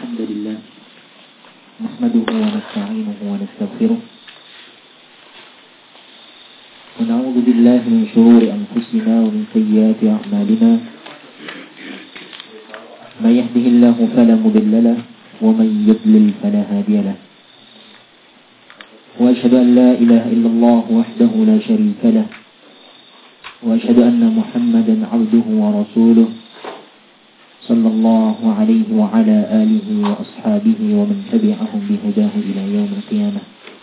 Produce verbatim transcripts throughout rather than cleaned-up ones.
الحمد لله نحمده ونستعينه ونستغفره ونعوذ بالله من شرور أنفسنا ومن سيئات أعمالنا من يهده الله فلا مضل له ومن يضلل فلا هادي له وأشهد أن لا إله إلا الله وحده لا شريك له وأشهد أن محمدا عبده ورسوله صلى الله عليه وعلى آله وأصحابه ومن تبعهم بهداه إلى يوم القيامة.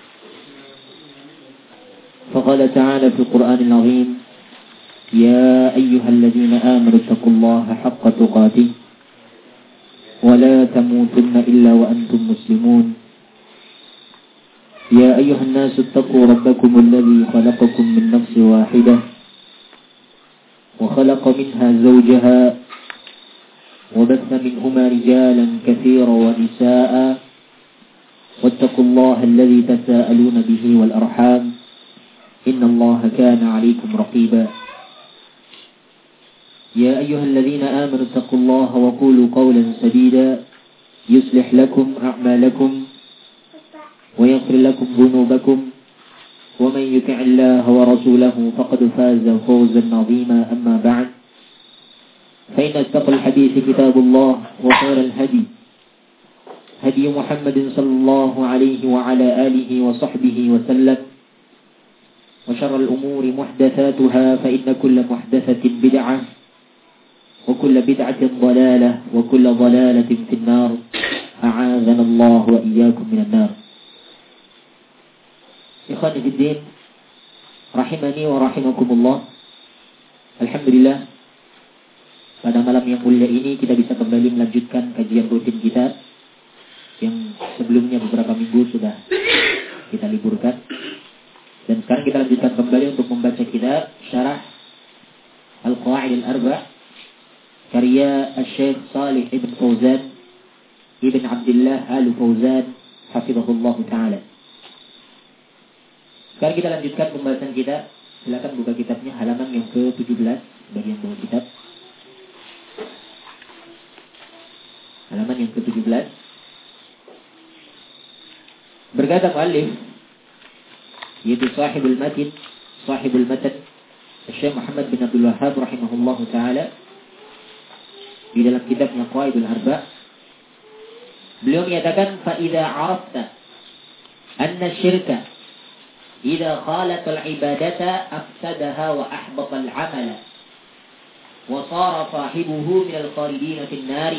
فقال تعالى في القرآن العظيم: يا أيها الذين آمنوا اتقوا الله حق تقاته ولا تموتن إلا وأنتم مسلمون. يا أيها الناس اتقوا ربكم الذي خلقكم من نفس واحدة وخلق منها زوجها وبث منهما رجالا كثيرا ونساء واتقوا الله الذي تساءلون به والأرحام إن الله كان عليكم رقيبا. يا أيها الذين آمنوا اتقوا الله وقولوا قولا سديدا يصلح لكم أعمالكم ويغفر لكم ذنوبكم ومن يطع الله ورسوله فقد فاز فوزا عظيما. أما بعد فإن أصدق الحديث كتاب الله وخير الهدي هدي محمد صلى الله عليه وعلى آله وصحبه وسلم وشر الأمور محدثاتها فإن كل محدثة بدعة وكل بدعة ضلالة وكل ضلالة في النار أعاذنا الله وإياكم من النار. Ikhwan fillah rahimani wa rahimakumullah. Alhamdulillah, pada malam yang mulia ini kita bisa kembali melanjutkan kajian rutin kita yang sebelumnya beberapa minggu sudah kita liburkan. Dan sekarang kita lanjutkan kembali untuk membaca kitab Syarah Al-Qawaid Al-Arba' karya Asy-Syaikh Shalih Ibn Fauzan Ibn Abdullah Al-Fauzan hafizahullah ta'ala. Sekarang kita lanjutkan pembahasan kita. Silakan buka kitabnya halaman yang ke tujuh belas bagian bawah kitab. Halaman yang ke tujuh belas. Berkata muallif, yaitu sahibul matin, sahibul matan, Syekh Muhammad bin Abdul Wahhab rahimahullahu taala, di dalam kitabnya Qawaidul Arba', beliau menyatakan fa idza 'arafta anna syirka idza khalat al-ibadata afsadaha wa ahbata al-'amala wa sara sahibuhu min al-khalidin fi an-nar.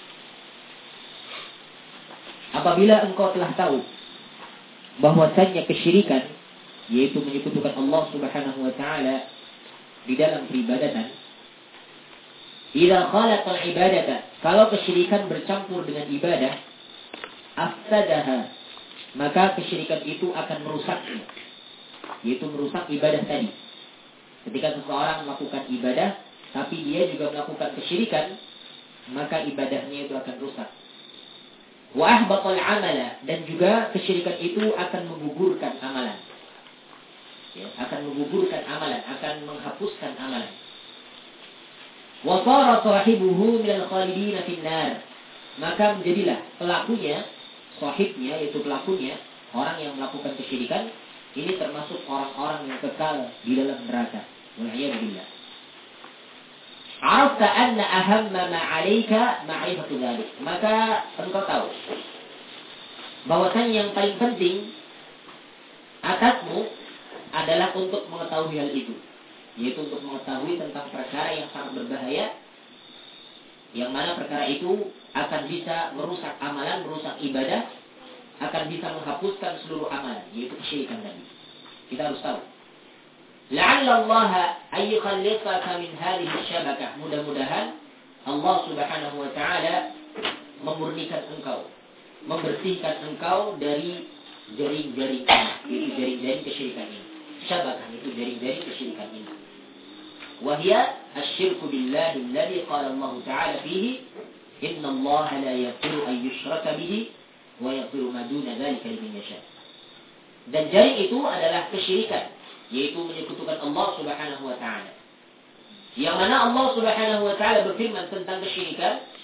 Apabila engkau telah tahu bahwasanya kesyirikan, yaitu menyekutukan Allah Subhanahu wa taala di dalam peribadatan, idza khalat al-ibadata, kalau kesyirikan bercampur dengan ibadah, afsadaha, maka kesyirikan itu akan merusaknya, yaitu merusak ibadah tadi. Ketika seseorang melakukan ibadah tapi dia juga melakukan kesyirikan, maka ibadahnya itu akan rusak. Wa ahbatal amala, dan juga kesyirikan itu akan menggugurkan amalan. Ya, akan menggugurkan amalan, akan menghapuskan amalan. Wa sara sahibuhu minal khalidin fin nar, maka menjadilah pelakunya, sahibnya yaitu pelakunya, orang yang melakukan kesyirikan ini termasuk orang-orang yang kekal di dalam neraka. Wal'iyadzubillah. Arafta anna ahamma ma 'alaika ma'rifatu dzalik, maka engkau tahu bahwasanya yang paling penting atasmu adalah untuk mengetahui hal itu, yaitu untuk mengetahui tentang perkara yang sangat berbahaya, yang mana perkara itu akan bisa merusak amalan, merusak ibadah, akan bisa menghapuskan seluruh amalan, yaitu kesyirikan tadi. Kita harus tahu. La'alla Allah ay yukhalliqaka min hadhihi syabakah. Mudah-mudahan Allah Subhanahu wa taala memurnikan engkau, membersihkan engkau dari jaring-jaring ini, jaring-jaring kesyirikan ini. Syabakah itu jaring-jaring kesyirikan ini. Wa hiya asy-syirku billahi alladhi qala Allah ta'ala fihi inna Allah la yaghfiru an yushraka bihi wa yaghfiru ma duna dzalika liman yasha. Dan jaring itu adalah kesyirikan, yaitu menyekutukan Allah Subhanahu wa taala. Yang mana Allah Subhanahu wa taala berfirman tentang kesyirikan,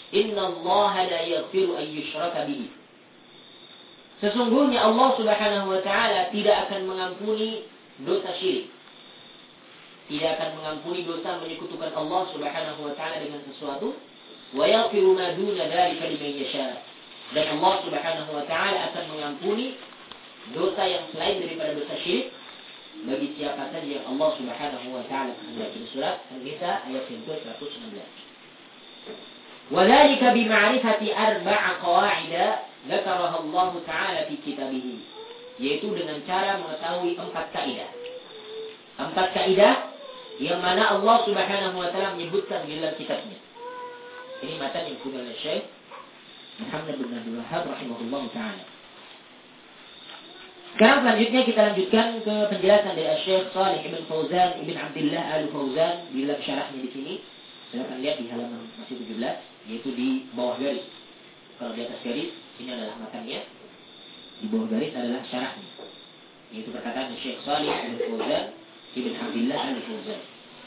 Innallaha la yaghfiru an yushraka bihi. Sesungguhnya Allah Subhanahu wa taala tidak akan mengampuni dosa syirik. Tidak akan mengampuni dosa menyekutukan Allah Subhanahu wa taala dengan sesuatu. Wa yaghfiru ma duna dzalika liman yasha. Dan Allah Subhanahu wa taala akan mengampuni dosa yang selain daripada dosa syirik bagi siapa saja yang Allah Subhanahu wa taala kehendaki. Surat An-Nisa ayat yang seratus enam belas. Wa dzalika bi ma'rifati arba'a qawa'ida dzakaraha Allah taala fi kitabih. Yaitu dengan cara mengetahui empat kaidah. Empat kaidah yang mana Allah Subhanahu wa taala menyebutkan di dalam kitabnya. Ini matan yang dikutip oleh Syekh Muhammad bin Abdul Wahhab rahimahullah taala. Sekarang selanjutnya kita lanjutkan ke penjelasan dari Syekh Shalih Ibn Fauzan Ibn Abdullah Al-Fauzan di dalam syarahnya di sini. Silakan lihat di halaman masih tujuh belas, yaitu di bawah garis. Kalau di atas garis ini adalah matanya, di bawah garis adalah syarahnya, yaitu perkataan Syekh Shalih Ibn Fauzan Ibn Abdullah Al-Fauzan.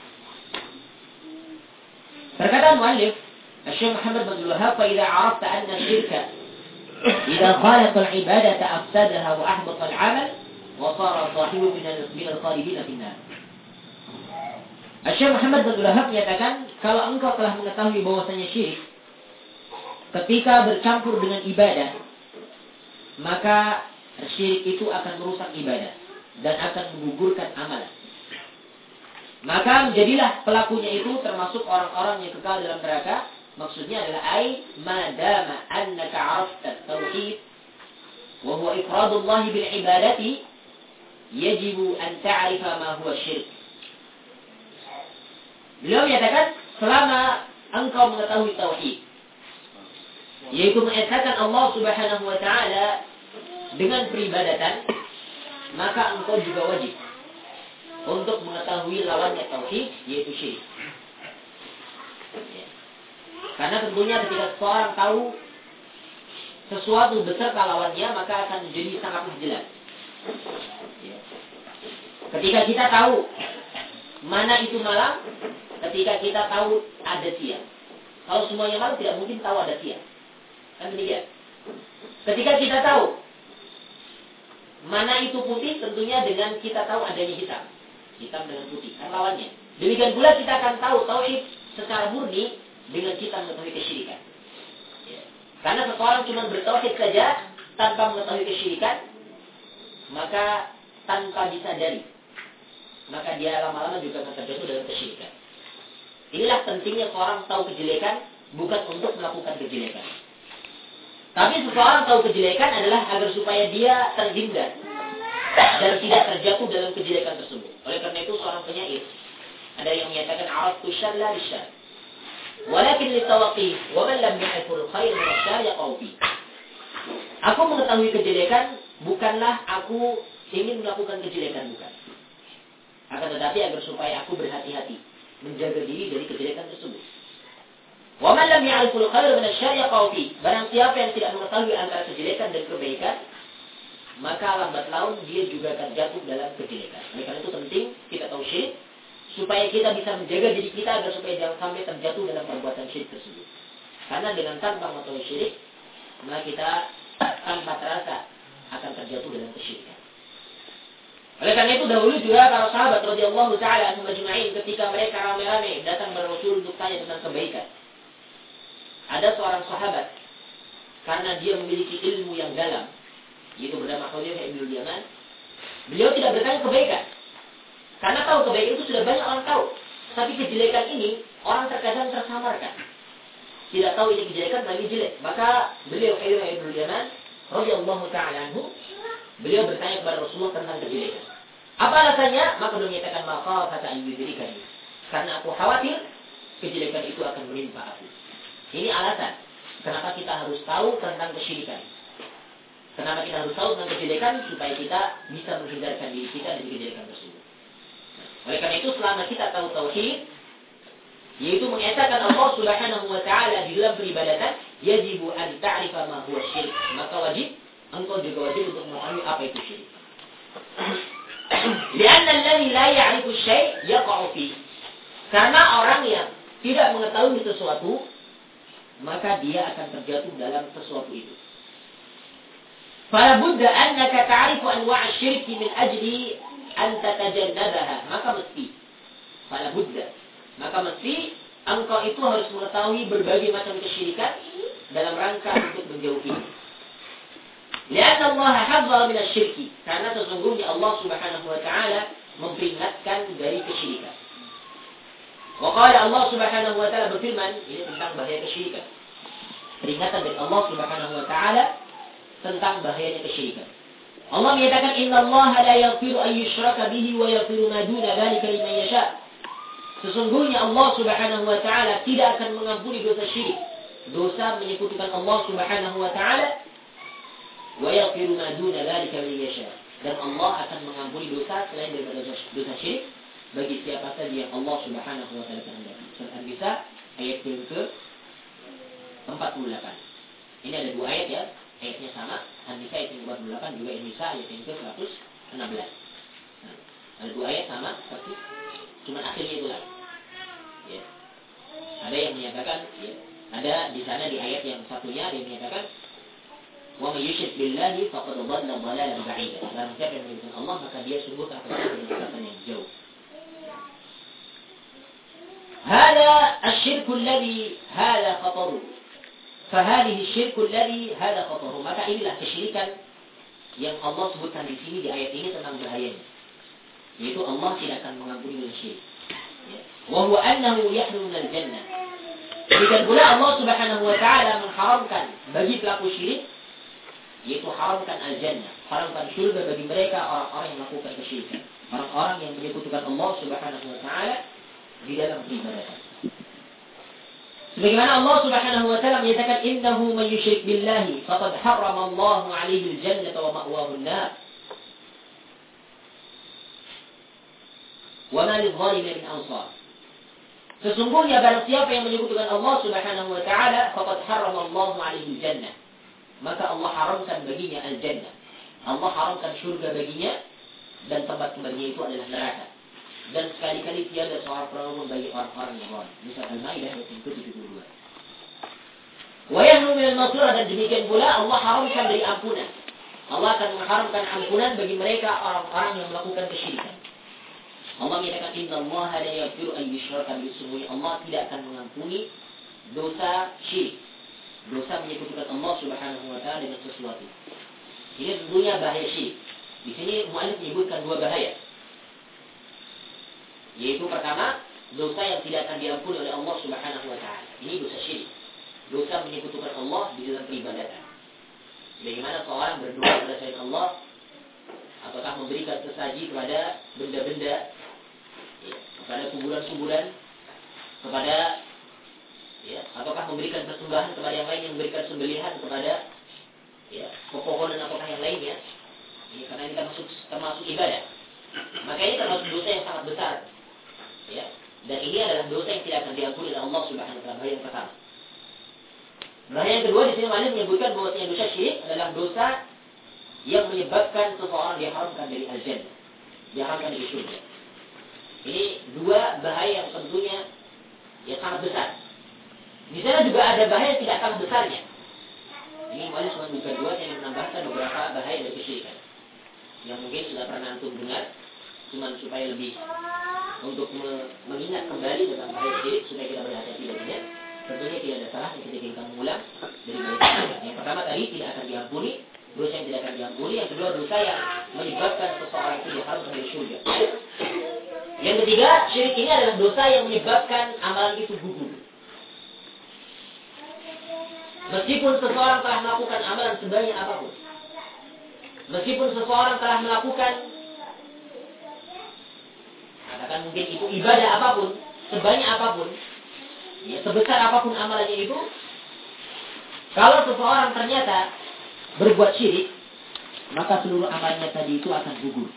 Perkataan muallif Syekh Muhammad bin Abdul Wahhab, "Fa idza 'arafta anna syirka idza khalaqa al-'ibadata afsadaha wa ahbata al-'amal wa sara sahibu min min al-khalidin fi an-nar." Syekh Muhammad bin Abdul Wahhab menyatakan, kalau engkau telah mengetahui bahwasanya syirik ketika bercampur dengan ibadah, maka syirik itu akan merusak ibadah dan akan menggugurkan amalan. Maka menjadilah pelakunya itu termasuk orang-orang yang kekal dalam neraka. Maksudnya adalah ai madama annaka 'arafta at-tauhid wa huwa ifradullah bil ibadati yajibu an ta'rifa ma huwa syirk. Beliau menyatakan, selama engkau mengetahui tauhid, yaitu mengesahkan Allah Subhanahu wa taala dengan peribadatan, maka engkau juga wajib untuk mengetahui lawannya tauhid, yaitu syirik. Ya. Karena tentunya ketika seorang tahu sesuatu beserta lawannya, maka akan menjadi sangatlah jelas. Ya. Ketika kita tahu mana itu malam, ketika kita tahu ada siang. Kalau semuanya malam, tidak mungkin tahu ada siang. Kan demikian. Ketika kita tahu mana itu putih, tentunya dengan kita tahu adanya hitam. Hitam dengan putih, kan lawannya. Demikian pula kita akan tahu tauhid secara murni dengan kita mengetahui kesyirikan. Ya. Karena seseorang cuma bertauhid saja tanpa mengetahui kesyirikan, maka tanpa disadari, maka dia lama-lama juga akan terjatuh dalam kesyirikan. Inilah pentingnya seorang tahu kejelekan, bukan untuk melakukan kejelekan. Tapi seseorang tahu kejelekan adalah agar supaya dia terhindar dan tidak terjatuh dalam kejelekan tersebut. Oleh karena itu seorang penyair ada yang menyatakan araftu syarra lisyarr walakin litawaqi wa man lam ya'riful khair min asyarr yaqau fi. Aku mengetahui kejelekan bukanlah aku ingin melakukan kejelekan, bukan. Akan tetapi agar supaya aku berhati-hati menjaga diri dari kejelekan tersebut. Wa man lam ya'riful khair min asyarr yaqau fi. Barang siapa yang tidak mengetahui antara kejelekan dan kebaikan, maka lambat laun dia juga akan jatuh dalam kejelekan. Oleh karena itu penting kita tahu syirik, supaya kita bisa menjaga diri kita agar supaya jangan sampai terjatuh dalam perbuatan syirik tersebut. Karena dengan tanpa mengetahui syirik, maka kita tanpa terasa akan terjatuh dalam kesyirikan. Oleh karena itu dahulu juga para sahabat radhiyallahu taala anhum ajma'in, ketika mereka ramai-ramai datang kepada Rasul untuk tanya tentang kebaikan. Ada seorang sahabat, karena dia memiliki ilmu yang dalam, yaitu bernama Hudzaifah bin Yaman, beliau tidak bertanya kebaikan. Karena tahu kebaikan itu sudah banyak orang tahu. Tapi kejelekan ini orang terkadang tersamarkan. Tidak tahu ini kejelekan tapi jelek. Maka beliau Hudzaifah bin Yaman radhiyallahu taala anhu, beliau bertanya kepada Rasulullah tentang kejelekan. Apa alasannya? Maka beliau menyatakan maka kata yudrikani. Karena aku khawatir kejelekan itu akan menimpa aku. Ini alasan kenapa kita harus tahu tentang kesyirikan. Kenapa kita harus tahu tentang kejelekan, supaya kita bisa menghindarkan diri kita dari kejelekan tersebut. Oleh karena itu selama kita tahu tauhid, yaitu mengesahkan Allah Subhanahu wa taala di dalam peribadatan, yajibu an ta'rifa ma huwa syirik. Maka wajib engkau juga wajib untuk mengetahui apa itu syirik. Lianna alladhi la ya'rifu syai' yaqa'u fi. Karena orang yang tidak mengetahui sesuatu, maka dia akan terjatuh dalam sesuatu itu. Fala budda annaka ta'rifu anwa' asy-syirk min ajli an tatajannabaha. Maka mesti fala budda. Maka mesti engkau itu harus mengetahui berbagai macam kesyirikan dalam rangka untuk menjauhi. Lianna Allah hadzara min asy-syirk. Karena sesungguhnya Allah Subhanahu wa taala memperingatkan dari kesyirikan. Wa qala Allah Subhanahu wa taala berfirman, ini tentang bahaya kesyirikan. Peringatan dari Allah Subhanahu wa taala tentang bahayanya kesyirikan. Allah menyatakan innallaha la yaghfiru an yushraka bihi wa yaghfiru ma duna dzalika liman yasha. Sesungguhnya Allah Subhanahu wa taala tidak akan mengampuni dosa syirik, dosa menyekutukan Allah Subhanahu wa taala, wa yaghfiru ma duna dzalika liman yasha. Dan Allah akan mengampuni dosa selain daripada dosa, dosa syirik bagi siapa saja yang Allah Subhanahu wa taala kehendaki. Surah An-Nisa ayat yang ke empat puluh delapan. Ini ada dua ayat ya. Ayatnya sama, An-Nisa ayat yang empat puluh delapan, juga An-Nisa ayat yang ke seratus enam belas. Nah, ada dua ayat sama, persis, cuma akhirnya itu lain. Ya. Ada yang menyatakan, ya, ada di sana di ayat yang satunya ada yang menyatakan, wa may yusyrik billahi faqad dhalla dhalalan ba'ida. Barang siapa yang menyekutukan Allah, maka dia sungguh akan berada di kesesatan yang jauh. Hada asy-syirku alladhi hada khataru. Fahadihi syirkul ladzi hada khataru. Maka inilah kesyirikan yang Allah sebutkan di sini di ayat ini tentang bahayanya. Yaitu Allah tidak akan mengampuni dosa syirik. Wa huwa annahu yahrum al-jannah. Dan pula Allah Subhanahu wa taala mengharamkan bagi pelaku syirik, yaitu haramkan al-jannah, haramkan surga bagi mereka orang-orang yang melakukan kesyirikan, orang-orang yang menyekutukan Allah Subhanahu wa taala di dalam peribadatan. Sebagaimana Allah Subhanahu wa taala menyatakan innahu may yusyrik billahi faqad harrama Allahu 'alaihi al-jannata wa ma'wahu an-nar wa ma lidh-dhalimin min ansar. Sesungguhnya barang siapa yang menyekutukan Allah Subhanahu wa taala faqad harrama Allahu 'alaihi al-jannah, maka Allah haramkan baginya al-jannah. Allah haramkan surga baginya dan tempat kembalinya itu adalah neraka. Dan sekali-kali tiada seorang penolong bagi orang-orang yang zalim. Misal Al-Maidah ayat yang ke tujuh puluh dua. Wa yahrum min al-maghfirah, dan demikian pula Allah haramkan dari ampunan. Allah akan mengharamkan ampunan bagi mereka orang-orang yang melakukan kesyirikan. Allah menyatakan innallaha la yaghfiru an yushraka bihi. Sesungguhnya Allah tidak akan mengampuni dosa syirik, dosa menyekutukan Allah Subhanahu wa taala dengan sesuatu. Ini tentunya bahaya syirik. Di sini muallif menyebutkan dua bahaya. Yaitu pertama, dosa yang tidak akan diampuni oleh Allah Subhanahu wa taala. Ini dosa syirik. Dosa menyekutukan Allah di dalam peribadatan. Bagaimana seorang berdoa kepada selain Allah, apakah memberikan sesaji kepada benda-benda, ya, kepada kuburan-kuburan, kepada, ya, ataukah memberikan persembahan kepada yang lain yang memberikan sembelihan kepada, ya, pepohonan apakah yang lainnya. Ini karena ini termasuk termasuk ibadah. Maka ini termasuk dosa yang sangat besar. Ya, dan ini adalah dosa yang tidak akan diampuni oleh Allah Subhanahu wa taala. Bahaya yang pertama. Bahaya yang kedua di sini Malik menyebutkan bahwa dosa syirik adalah dosa yang menyebabkan seseorang diharamkan dari al-jannah, diharamkan dari surga. Ini dua bahaya yang tentunya yang sangat besar. Di sana juga ada bahaya yang tidak kalah besarnya. Ini Malik menyebutkan dua yang menambahkan beberapa bahaya dari kesyirikan yang mungkin sudah pernah antum dengar, cuma supaya lebih untuk mengingat kembali tentang bahaya syirik supaya kita berhati-hati darinya. Tentunya tidak ada salah ketika kita mengulang dari bahaya. Yang pertama tadi tidak akan diampuni, dosa yang tidak akan diampuni. Yang kedua dosa yang menyebabkan seseorang itu diharamkan dari surga. Yang ketiga, syirik ini adalah dosa yang menyebabkan amalan itu gugur. Meskipun seseorang telah melakukan amalan sebanyak apapun, meskipun seseorang telah melakukan, katakan mungkin itu ibadah apapun, sebanyak apapun, ya, sebesar apapun amalannya itu, kalau seseorang ternyata berbuat syirik, maka seluruh amalnya tadi itu akan gugur.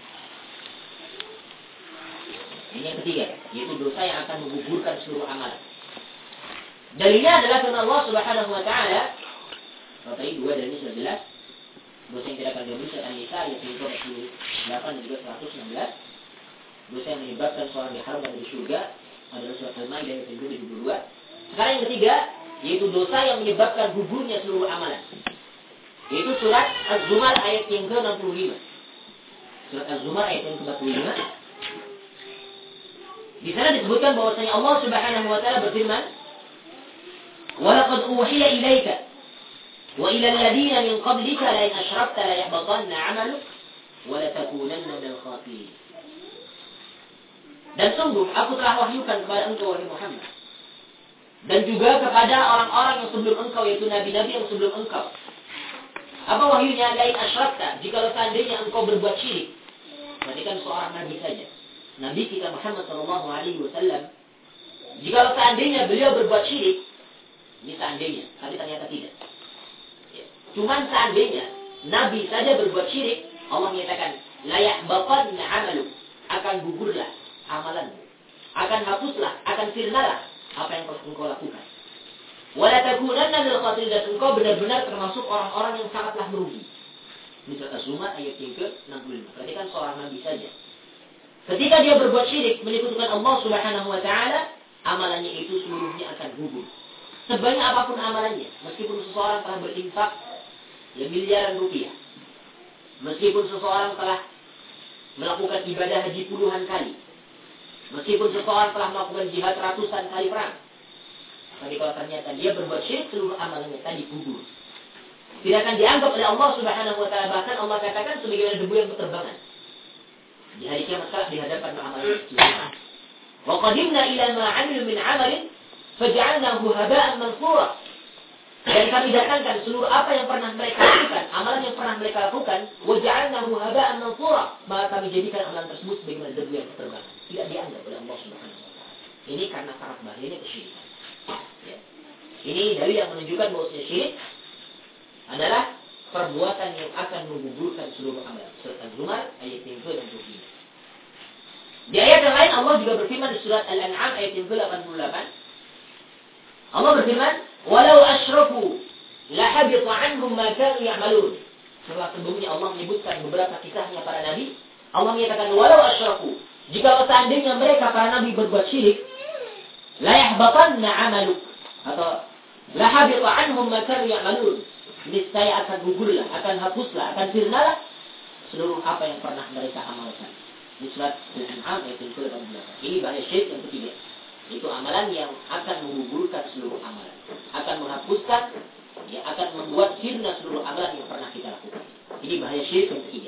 Ini yang ketiga, yaitu dosa yang akan menggugurkan seluruh amalan. Dalilnya adalah firman Allah Subhanahu wa taala. Kalau tadi dua dari ini sudah jelas. Dosa yang tidak akan diampuni surat An-Nisa ayat yang ke empat puluh delapan dan juga seratus enam belas. Dosa yang menyebabkan seorang diharamkan dari surga adalah surat Al-Maidah ayat yang ke tujuh puluh dua. Sekarang yang ketiga, yaitu dosa yang menyebabkan gugurnya seluruh amalan. Yaitu surat Az-Zumar ayat yang ke enam puluh lima. Surat Az-Zumar ayat yang ke empat puluh lima. Di sana disebutkan bahwasanya Allah Subhanahu wa taala berfirman, "Wa laqad uhiya ilaika wa ila alladziina min qablika la in asyrakta la yahbatanna 'amaluk wa la takunanna minal khasirin." Dan sungguh aku telah wahyukan kepada engkau wahai Muhammad, dan juga kepada orang-orang yang sebelum engkau, yaitu nabi-nabi yang sebelum engkau. Apa wahyunya? Lain asyrakta, jika seandainya engkau berbuat syirik. Perhatikan seorang nabi saja, Nabi kita Muhammad sallallahu alaihi wasallam, jika seandainya beliau berbuat syirik, ini seandainya, tapi ternyata tidak. Ya. Cuman seandainya Nabi saja berbuat syirik, Allah menyatakan, la yahbatanna 'amaluk, akan gugurlah amalanmu, akan hapuslah, akan sirnalah apa yang engkau lakukan. Wala takunanna minal khasirin, dan engkau benar-benar termasuk orang-orang yang sangatlah merugi. Ini surat Az-Zumar ayat yang ke enam puluh lima. Perhatikan seorang nabi saja, ketika dia berbuat syirik, menyekutukan Allah Subhanahu wa taala, amalannya itu seluruhnya akan gugur. Sebanyak apapun amalannya, meskipun seseorang telah berinfak ya miliaran rupiah, meskipun seseorang telah melakukan ibadah haji puluhan kali, meskipun seseorang telah melakukan jihad ratusan kali perang, tapi kalau ternyata dia berbuat syirik, seluruh amalannya tadi gugur. Tidak akan dianggap oleh Allah Subhanahu wa taala. Bahkan Allah katakan sebagaimana debu yang berterbangan. Di hari kiamat kelak di hadapan amalannya seluruhnya. Wa qadimna ila ma 'amilu min 'amalin faj'alnahu haba'an mansura. Dan kami datangkan seluruh apa yang pernah mereka lakukan, amalan yang pernah mereka lakukan, wa ja'alnahu haba'an mansura, maka kami jadikan amalan tersebut sebagaimana debu yang berterbangan. Tidak dianggap oleh Allah Subhanahu wa taala. Ini karena sangat bahayanya kesyirikan. Ya. Ini dalil yang menunjukkan bahwa syirik adalah perbuatan yang akan menggugurkan seluruh amalan. Surat Az-Zumar ayat yang ke enam puluh lima. Di ayat yang lain Allah juga berfirman di surat Al-An'am ayat yang ke delapan puluh delapan. Allah berfirman, "Walau asyraku la habita 'anhum ma kanu ya'malun." Setelah sebelumnya Allah menyebutkan beberapa kisahnya para nabi, Allah menyatakan walau asyraku, jika seandainya mereka para nabi berbuat syirik, la yahbatanna 'amaluk, atau la habita 'anhum ma kanu ya'malun, niscaya akan gugurlah, akan hapuslah, akan sirnalah seluruh apa yang pernah mereka amalkan. Di surat Al-An'am ayat yang ke delapan belas. Ini bahaya syirik yang ketiga. Itu amalan yang akan menggugurkan seluruh amalan, akan menghapuskan, ya, akan membuat sirna seluruh amalan yang pernah kita lakukan. Ini bahaya syirik yang ketiga.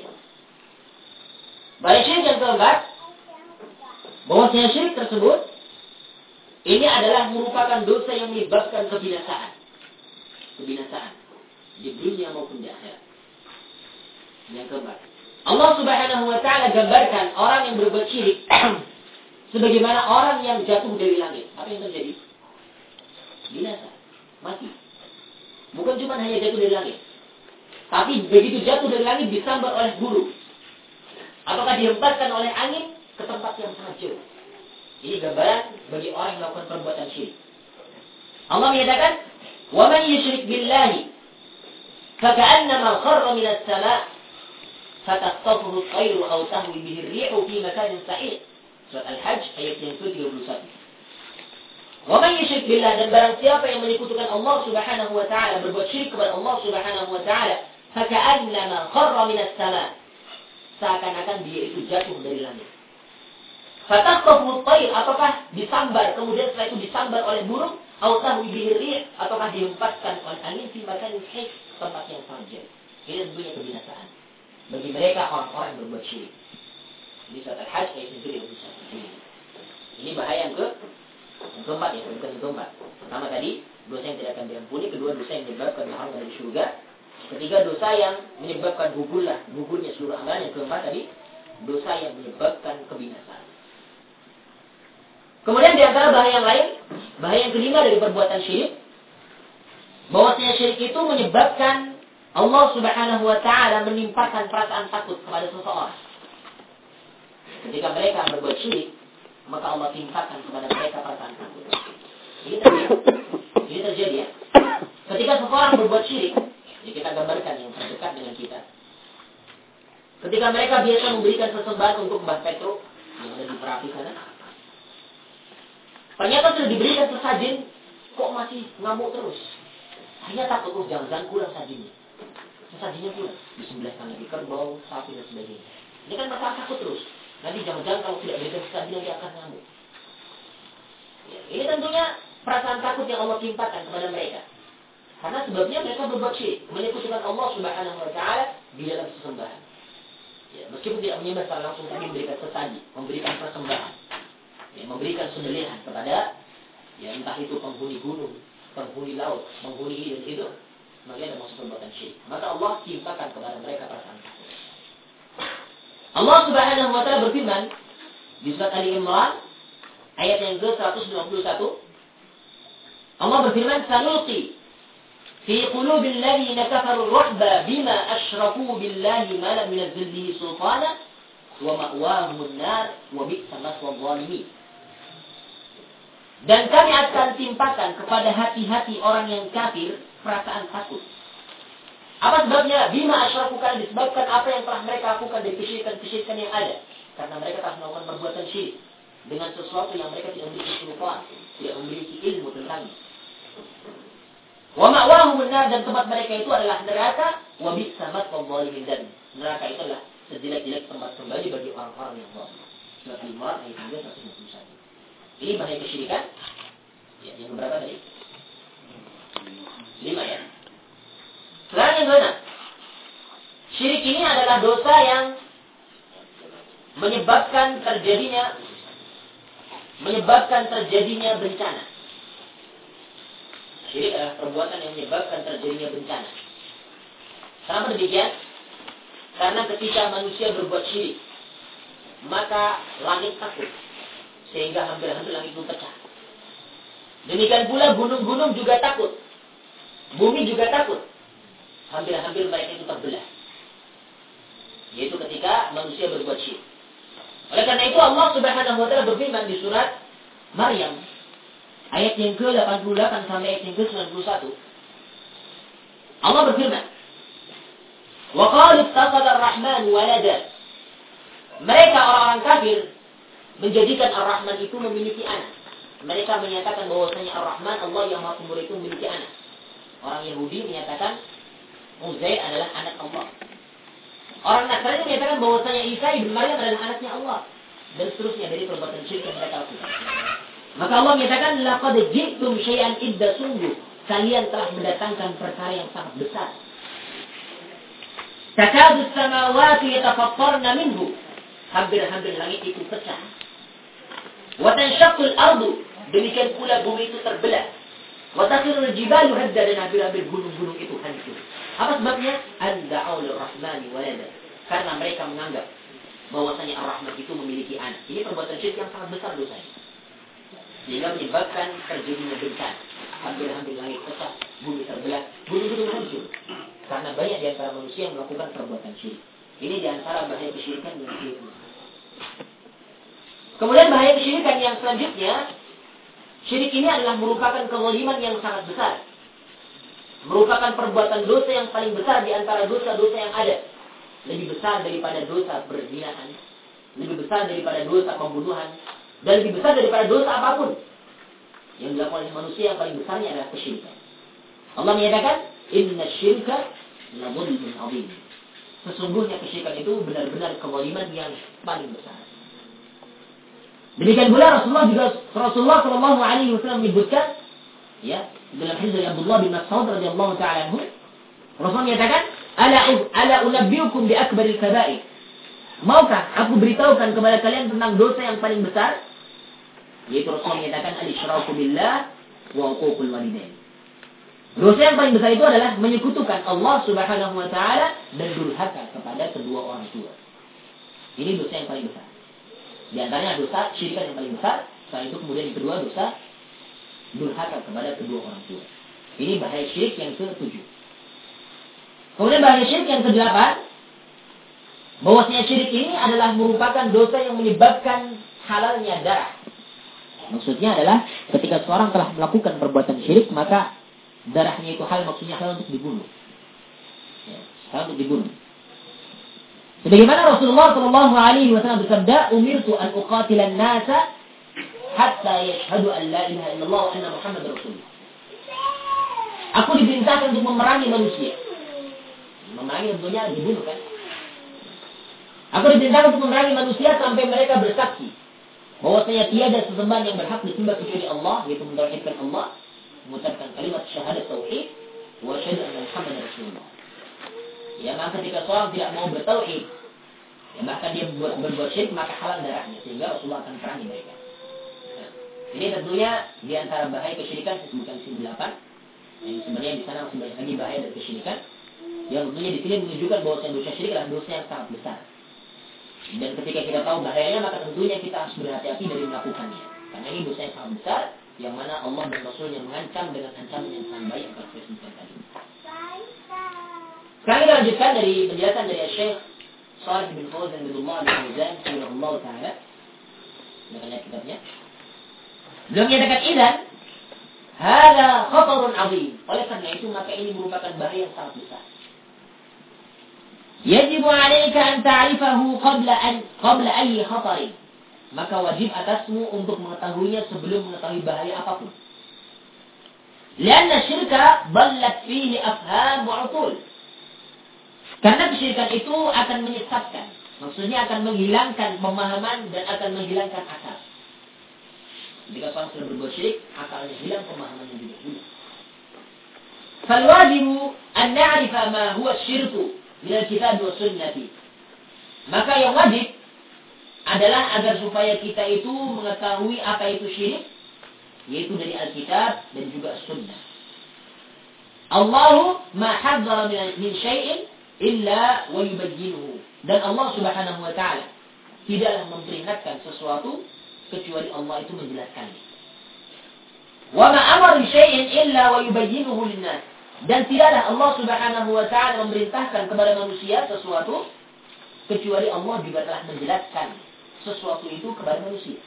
Bahaya syirik yang keempat, bahwasanya syirik tersebut ini adalah merupakan dosa yang menyebabkan kebinasaan, kebinasaan di dunia maupun di akhirat. Yang keempat, Allah Subhanahu wa taala gambarkan orang yang berbuat syirik sebagaimana orang yang jatuh dari langit. Apa yang terjadi? Binasa, mati. Bukan cuma hanya jatuh dari langit, tapi begitu jatuh dari langit disambar oleh burung, ataukah dihempaskan oleh angin ke tempat yang sangat jauh. Ini gambaran bagi orang yang melakukan perbuatan syirik. Allah menyatakan, "Wa man yusyrik billahi faka'annama kharra minas sama' fataqtafuhu at-tayru aw tahwi bihi ar-rihu fi makanin sa'id." Surat Al-Hajj ayat yang ke tiga puluh satu. Wa man yusyrik billah, dan barang siapa yang menyekutukan Allah Subhanahu wa taala, berbuat syirik kepada Allah Subhanahu wa taala, faka'annama kharra minas sama', seakan-akan dia itu jatuh dari langit. Fataqtafuhu at-tayr, ataukah disambar, kemudian setelah itu disambar oleh burung, aw tahwi bihi ar-rih, ataukah dihempaskan oleh angin fi makanin sa'id, tempat yang sangat jauh. Ini tentunya kebinasaan bagi mereka orang-orang yang berbuat syirik. Di surat Al-Hajj ayat yang kedua puluh satu. Ini bahaya yang ke yang keempat, ya, bukan yang keempat. Pertama tadi dosa yang tidak akan diampuni, kedua dosa yang menyebabkan orang dari surga, ketiga dosa yang menyebabkan gugurlah gugurnya seluruh amalan, yang keempat tadi dosa yang menyebabkan kebinasaan. Kemudian di antara bahaya yang lain, bahaya yang kelima dari perbuatan syirik, bahwasanya syirik itu menyebabkan Allah Subhanahu wa taala menimpakan perasaan takut kepada seseorang. Ketika mereka berbuat syirik, maka Allah timpakan kepada mereka perasaan takut. Ini terjadi. Ini terjadi ya. Ketika seseorang berbuat syirik, ya kita gambarkan yang terdekat dengan kita. Ketika mereka biasa memberikan sesembahan untuk Mbah Petro yang ada di Merapi sana, ternyata sudah diberikan sesajen kok masih ngamuk terus. Akhirnya takut, oh jangan-jangan kurang sajinya. Sajinya kurang, disembelihkan lagi kerbau, sapi dan sebagainya. Ini kan masalah takut terus. Nanti jangan-jangan kalau tidak berikan sajinya dia akan ngamuk. Ya, ini tentunya perasaan takut yang Allah timpakan kepada mereka. Karena sebabnya mereka berbuat syirik, menyekutukan Allah Subhanahu wa taala di dalam sesembahan. Ya, meskipun tidak menyembah secara langsung, tapi memberikan sesaji, memberikan persembahan, ya, memberikan sembelihan kepada, ya entah itu penghuni gunung, penghuni laut, penghuni ini dan itu, maka ada maksud perbuatan syirik. Maka Allah timpakan kepada mereka perasaan takut. Allah Subhanahu wa taala berfirman di surat Ali Imran ayat yang ke seratus dua puluh satu. Allah berfirman, "Sanulqi fi qulubil ladzina kafaru ar-ru'ba bima asyraku billahi ma lam yunzil bihi sultana wa ma'wahumun nar wa bi'sa maswal zalimin." Dan kami akan timpakan kepada hati-hati orang yang kafir perasaan takut. Apa sebabnya? Bima asyraku, karena disebabkan apa yang telah mereka lakukan dari kesyirikan-kesyirikan yang ada. Karena mereka telah melakukan perbuatan syirik dengan sesuatu yang mereka tidak memiliki sultan, tidak memiliki ilmu tentangnya. Wa ma'wahumun nar, dan tempat mereka itu adalah neraka. Wa bi'sa maswal zalimin, dan neraka itu adalah sejelek-jelek tempat kembali bagi orang-orang yang zalim. Surat Al-Imran ayat tiga seratus lima puluh satu. Ini bahaya kesyirikan. Ya, yang berapa tadi? Lima ya. Sekarang yang keenam. Syirik ini adalah dosa yang menyebabkan terjadinya menyebabkan terjadinya bencana. Syirik adalah perbuatan yang menyebabkan terjadinya bencana. Kenapa demikian? Karena ketika manusia berbuat syirik, maka langit takut, sehingga hampir-hampir langit itu pecah. Demikian pula gunung-gunung juga takut, bumi juga takut, hampir-hampir mereka itu terbelah. Yaitu ketika manusia berbuat syirik. Oleh karena itu Allah Subhanahu wa taala berfirman di surat Maryam ayat yang ke delapan puluh delapan sampai ayat yang ke sembilan puluh satu. Allah berfirman, "Wa qalu ittakhadha ar-rahman walada." Mereka orang-orang kafir menjadikan Ar-Rahman itu memiliki anak. Mereka menyatakan bahwasanya Ar-Rahman, Allah yang Maha Pemurah, itu memiliki anak. Orang Yahudi menyatakan Uzair adalah anak Allah. Orang Nasrani menyatakan bahwasanya Isa ibn Maryam adalah anaknya Allah, dan seterusnya dari perbuatan syirik yang mereka lakukan. Maka Allah menyatakan, "Laqad ji'tum syai'an idda, sungguh kalian telah mendatangkan perkara yang sangat besar. Takadu as-samawati yatafattarna minhu." Hampir-hampir langit itu pecah. Wa tanshaqqul ardu, demikian pula bumi itu terbelah. Wa takhirul jibalu hadda, dan hampir-hampir gunung-gunung itu hancur. Apa sebabnya? An-da'u lir-rahmani walada. Karena mereka menganggap bahwasanya Ar-Rahman itu memiliki anak. Ini perbuatan syirik yang sangat besar dosanya, sehingga menyebabkan terjadinya bencana. Hampir-hampir langit pecah, bumi terbelah, gunung-gunung hancur. Karena banyak di antara manusia yang melakukan perbuatan syirik. Ini di antara bahaya kesyirikan yang syirik. Kemudian bahaya kesyirikan yang selanjutnya, syirik ini adalah merupakan kezaliman yang sangat besar. Merupakan perbuatan dosa yang paling besar di antara dosa-dosa yang ada. Lebih besar daripada dosa perzinahan, lebih besar daripada dosa pembunuhan, dan lebih besar daripada dosa apapun yang dilakukan oleh manusia. Yang paling besarnya adalah kesyirikan. Allah menyatakan, "Inna syirka la dzulmun 'adzim." Sesungguhnya kesyirikan itu benar-benar kezaliman yang paling besar. Demikian pula Rasulullah juga Rasulullah Shallallahu Alaihi Wasallam menyebutkan, ya, dalam hadis dari Abdullah bin Mas'ud radhiyallahu taala anhu, Rasulullah menyatakan, "Ala ala unabbiukum bi akbaril kaba'ir." Maukah aku beritahukan kepada kalian tentang dosa yang paling besar? Yaitu Rasulullah menyatakan, "Al-isyraku billah wa uququl walidain." Dosa yang paling besar itu adalah menyekutukan Allah Subhanahu wa taala dan durhaka kepada kedua orang tua. Ini dosa yang paling besar. Di antaranya dosa syirikan yang paling besar. Setelah itu kemudian yang kedua dosa durhaka kepada kedua orang tua. Ini bahaya syirik yang ketujuh. Kemudian bahaya syirik yang kedelapan, bahwasanya syirik ini adalah merupakan dosa yang menyebabkan halalnya darah. Maksudnya adalah ketika seorang telah melakukan perbuatan syirik, maka darahnya itu hal, maksudnya hal untuk dibunuh. Ya, hal untuk dibunuh. Sebagaimana Rasulullah Shallallahu Alaihi Wasallam bersabda, "Umirtu an uqatila an-nasa hatta yashhadu an la ilaha illallah wa anna Muhammadar Rasulullah." Aku diperintahkan untuk memerangi manusia. Memerangi tentunya dibunuh kan? Aku diperintahkan untuk memerangi manusia sampai mereka bersaksi bahwasanya tiada sesembahan yang berhak disembah kecuali Allah, yaitu mentauhidkan Allah, mengucapkan kalimat syahadat tauhid, wa asyhadu anna Muhammadar Rasulullah. Ya, maka ketika seorang tidak mau bertauhid, ya bahkan dia berbuat, berbuat syirik, maka halal darahnya, sehingga Rasulullah akan perangi mereka. Nah, ini tentunya di antara bahaya kesyirikan saya sebutkan di sini delapan. Yang sebenarnya di sana masih banyak lagi bahaya dari kesyirikan. Yang tentunya di sini menunjukkan bahwasanya dosa syirik adalah dosa yang sangat besar. Dan ketika kita tahu bahayanya, maka tentunya kita harus berhati-hati dari melakukannya. Karena ini dosa yang sangat besar, yang mana Allah dan Rasulnya mengancam dengan ancaman yang sangat baik yang telah saya sebutkan tadi. Sekarang kita lanjutkan dari penjelasan dari Syekh Shalih bin Fauzan bin Allah bin Fauzan rahimahullah taala. Kita lihat kitabnya. Beliau menyatakan idzan hada khatarun azim. Oleh karena itu maka ini merupakan bahaya yang sangat besar. Yajib 'alaika an ta'rifahu qabla an qabla ayyi khatar. Maka wajib atasmu untuk mengetahuinya sebelum mengetahui bahaya apapun. Lianna syirka ballat fihi afham wa 'uqul. Karena kesyirikan itu akan menyesatkan. Maksudnya akan menghilangkan pemahaman dan akan menghilangkan akal. Jika seorang sudah berbuat syirik, akalnya hilang, pemahamannya juga hilang. Fal wajibu an na'rifa ma huwa syirku min al-kitab wa sunnati. Maka yang wajib adalah agar supaya kita itu mengetahui apa itu syirik, yaitu dari Alkitab dan juga Sunnah. Allahu ma hadzara min syai'in illa wa yubayyinuhu. Dan Allah Subhanahu wa taala tidaklah memperingatkan sesuatu kecuali Allah itu menjelaskannya. Wa ma amara bi syai'in illa wa yubayyinuhu lin-nas. Dan tidaklah Allah Subhanahu wa taala memerintahkan kepada manusia sesuatu kecuali Allah juga telah menjelaskan sesuatu itu kepada manusia.